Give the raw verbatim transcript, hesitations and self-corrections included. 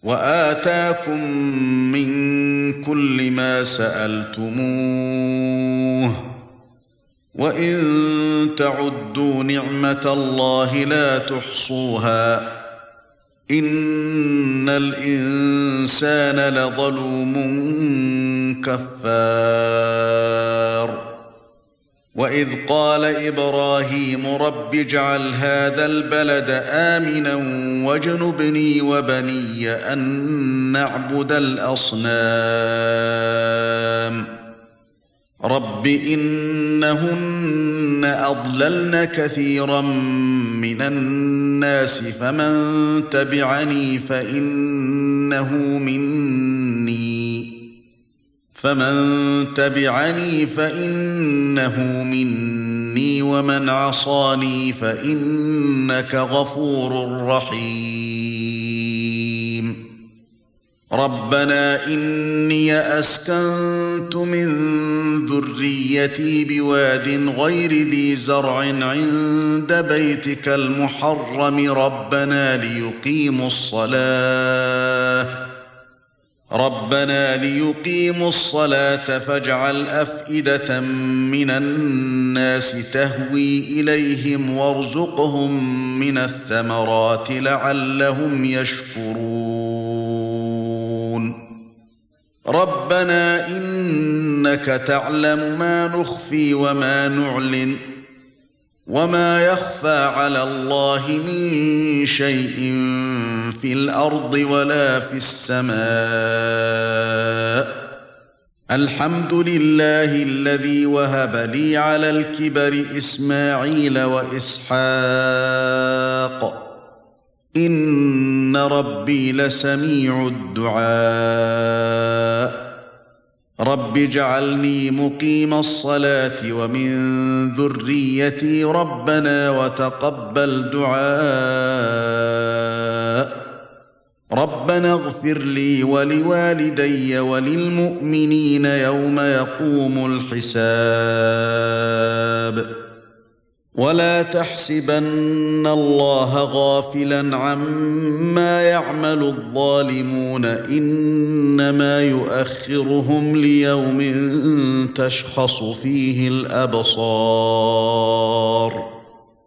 وآتاكم من كل ما سألتموه وإن تعدوا نعمة الله لا تحصوها إن الإنسان لظلوم كفار وإذ قال إبراهيم رب اجعل هذا البلد آمنا واجنبني وبني أن نعبد الأصنام رب إنهن أضللن كثيرا من الناس فمن تبعني فإنه مني فمن تبعني فإنه مني ومن عصاني فإنك غفور رحيم ربنا إني أسكنت من ذريتي بواد غير ذي زرع عند بيتك المحرم ربنا ليقيموا الصلاة ربنا ليقيموا الصلاة فاجعل أفئدة من الناس تهوي إليهم وارزقهم من الثمرات لعلهم يشكرون ربنا إنك تعلم ما نخفي وما نعلن وما يخفى على الله من شيء في الأرض ولا في السماء الحمد لله الذي وهب لي على الكبر إسماعيل وإسحاق إن ربي لسميع الدعاء رب اجعلني مقيم الصلاة ومن ذريتي ربنا وتقبل دعاء ربنا اغفر لي ولوالدي وللمؤمنين يوم يقوم الحساب ولا تحسبن الله غافلا عما يعمل الظالمون إنما يؤخرهم ليوم تشخص فيه الأبصار